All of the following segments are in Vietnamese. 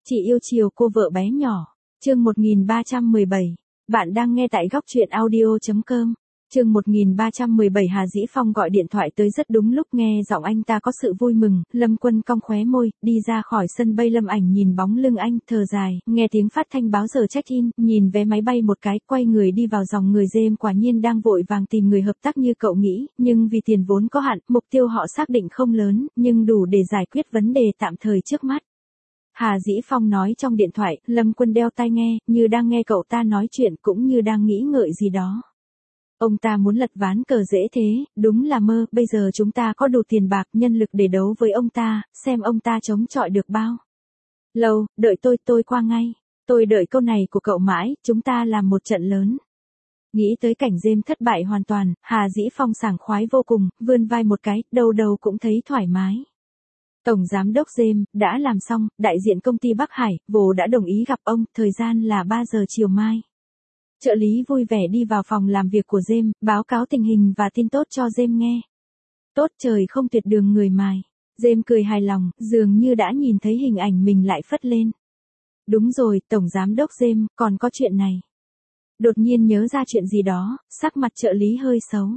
Chị yêu chiều cô vợ bé nhỏ. Chương 1317. Bạn đang nghe tại góc truyện audio.com. Chương 1317. Hà Dĩ Phong gọi điện thoại tới rất đúng lúc, nghe giọng anh ta có sự vui mừng. Lâm Quân cong khóe môi, đi ra khỏi sân bay. Lâm Ảnh nhìn bóng lưng anh, thở dài, nghe tiếng phát thanh báo giờ check-in, nhìn vé máy bay một cái, quay người đi vào dòng người. James quả nhiên đang vội vàng tìm người hợp tác như cậu nghĩ, nhưng vì tiền vốn có hạn, mục tiêu họ xác định không lớn, nhưng đủ để giải quyết vấn đề tạm thời trước mắt. Hà Dĩ Phong nói trong điện thoại. Lâm Quân đeo tai nghe, như đang nghe cậu ta nói chuyện cũng như đang nghĩ ngợi gì đó. Ông ta muốn lật ván cờ dễ thế, đúng là mơ. Bây giờ chúng ta có đủ tiền bạc, nhân lực để đấu với ông ta, xem ông ta chống chọi được bao lâu. Đợi tôi qua ngay. Tôi đợi câu này của cậu mãi, chúng ta làm một trận lớn. Nghĩ tới cảnh James thất bại hoàn toàn, Hà Dĩ Phong sảng khoái vô cùng, vươn vai một cái, đầu cũng thấy thoải mái. Tổng giám đốc James, đã làm xong, đại diện công ty Bắc Hải, Vô đã đồng ý gặp ông, thời gian là 3 giờ chiều mai. Trợ lý vui vẻ đi vào phòng làm việc của James, báo cáo tình hình và tin tốt cho James nghe. Tốt trời không tuyệt đường người mài. James cười hài lòng, dường như đã nhìn thấy hình ảnh mình lại phất lên. Đúng rồi, Tổng giám đốc James, còn có chuyện này. Đột nhiên nhớ ra chuyện gì đó, sắc mặt trợ lý hơi xấu.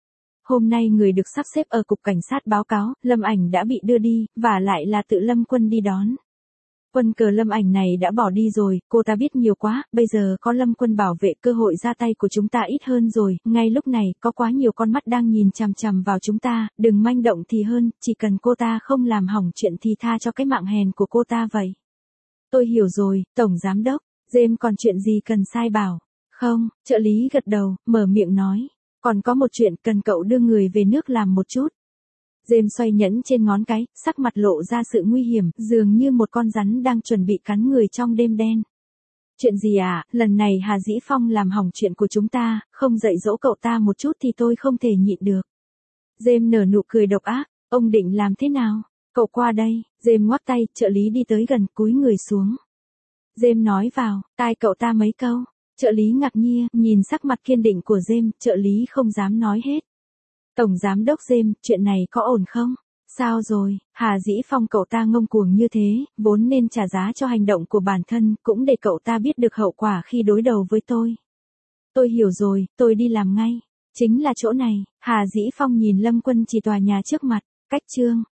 Hôm nay người được sắp xếp ở cục cảnh sát báo cáo, Lâm Ảnh đã bị đưa đi, và lại là tự Lâm Quân đi đón. Quân cờ Lâm Ảnh này đã bỏ đi rồi, cô ta biết nhiều quá, bây giờ có Lâm Quân bảo vệ, cơ hội ra tay của chúng ta ít hơn rồi. Ngay lúc này, có quá nhiều con mắt đang nhìn chằm chằm vào chúng ta, đừng manh động thì hơn, chỉ cần cô ta không làm hỏng chuyện thì tha cho cái mạng hèn của cô ta vậy. Tôi hiểu rồi, Tổng giám đốc. James còn chuyện gì cần sai bảo? Không, trợ lý gật đầu, mở miệng nói. Còn có một chuyện cần cậu đưa người về nước làm một chút. James xoay nhẫn trên ngón cái, sắc mặt lộ ra sự nguy hiểm, dường như một con rắn đang chuẩn bị cắn người trong đêm đen. Chuyện gì à, lần này Hà Dĩ Phong làm hỏng chuyện của chúng ta, không dạy dỗ cậu ta một chút thì tôi không thể nhịn được. James nở nụ cười độc ác, ông định làm thế nào? Cậu qua đây. James ngoắc tay, trợ lý đi tới gần, cúi người xuống. James nói vào tai cậu ta mấy câu. Trợ lý ngạc nhiên, nhìn sắc mặt kiên định của James, trợ lý không dám nói hết. Tổng giám đốc James, chuyện này có ổn không? Sao rồi, Hà Dĩ Phong cậu ta ngông cuồng như thế, vốn nên trả giá cho hành động của bản thân, cũng để cậu ta biết được hậu quả khi đối đầu với tôi. Tôi hiểu rồi, tôi đi làm ngay. Chính là chỗ này. Hà Dĩ Phong nhìn Lâm Quân chỉ tòa nhà trước mặt, cách chương.